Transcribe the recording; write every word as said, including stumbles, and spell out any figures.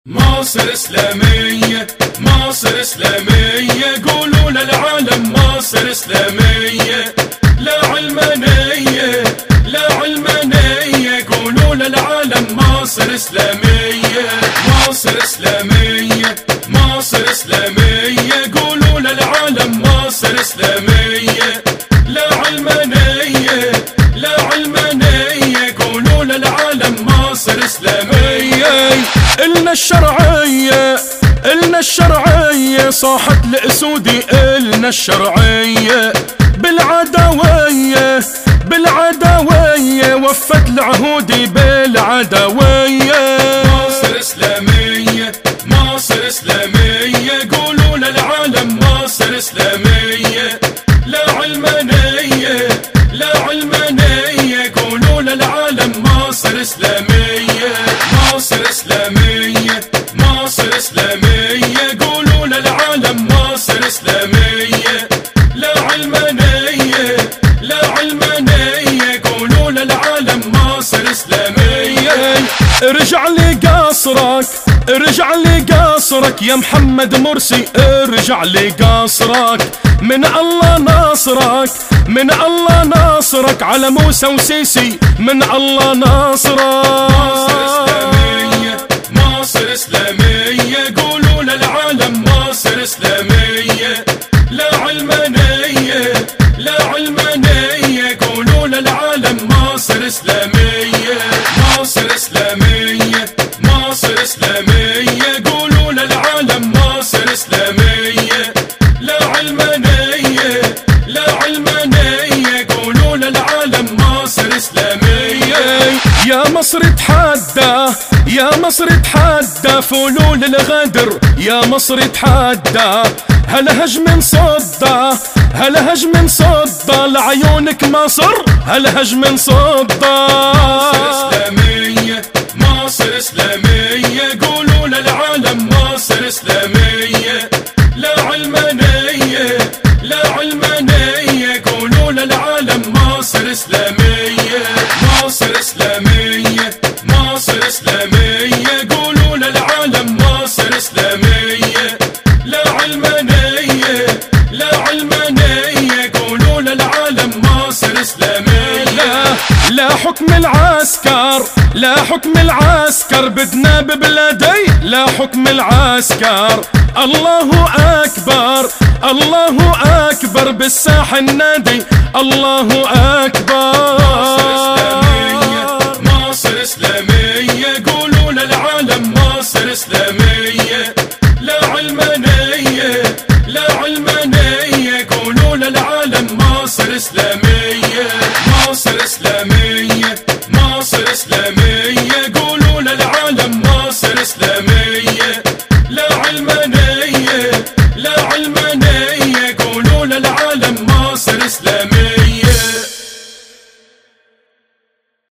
مصر إسلامية مصر إسلامية، قولوا للعالم مصر إسلامية، لا علمانية لا علمانية، قولوا للعالم مصر إسلامية مصر إسلامية مصر إسلامية، قولوا للعالم مصر إسلامية، لا علمانية لا علمانية، قولوا للعالم مصر إسلامية. إلنا الشرعية إلنا الشرعية، صاحت الأسودي إلنا الشرعية، بالعدوية بالعدوية، وفت العهودي بالعدوية. مصر إسلامية مصر إسلامية، قولوا للعالم مصر إسلامية، لا علمانية لا علمانية، قولوا للعالم مصر إسلامية مصر إسلامية مصر إسلامية، قولوا للعالم مصر إسلامية، لا علمانية لا علمانية، قولوا للعالم مصر إسلامية. ارجع لي قصرك ارجع لي قصرك يا محمد مرسي، ارجع لي قصرك، من الله ناصرك من الله ناصرك، على موسى وسيسي من الله ناصرك. مصر إسلامية قولوا للعالم مصر إسلامية، لا علمانية لا علمانية، قولوا للعالم مصر إسلامية مصر إسلامية مصر إسلامية، قولوا للعالم مصر إسلامية، لا علمانية لا علمانية، قولوا للعالم مصر إسلامية. يا مصر تحدى يا مصر تحدى فلول الغدر، يا مصر تحدى هالهج من صدى هالهج من صدى، لعيونك مصر هالهج من صدى. مصر إسلامية مصر إسلامية، قولوا للعالم مصر إسلامية، لا علمانية لا علمانية، قولوا للعالم مصر إسلامية مصر إسلامية مصر إسلامية، قولوا للعالم مصر إسلامية، لا علمانية لا علمانية، قولوا للعالم مصر إسلامية. لا حكم العسكر لا حكم العسكر بدنا ببلادي، لا حكم العسكر، الله أكبر الله أكبر، بالساح النادي الله أكبر. مصر إسلامية قولوا للعالم مصر إسلامية، لا علمانية لا علمانية، قولوا للعالم مصر إسلامية مصر إسلامية مصر إسلامية.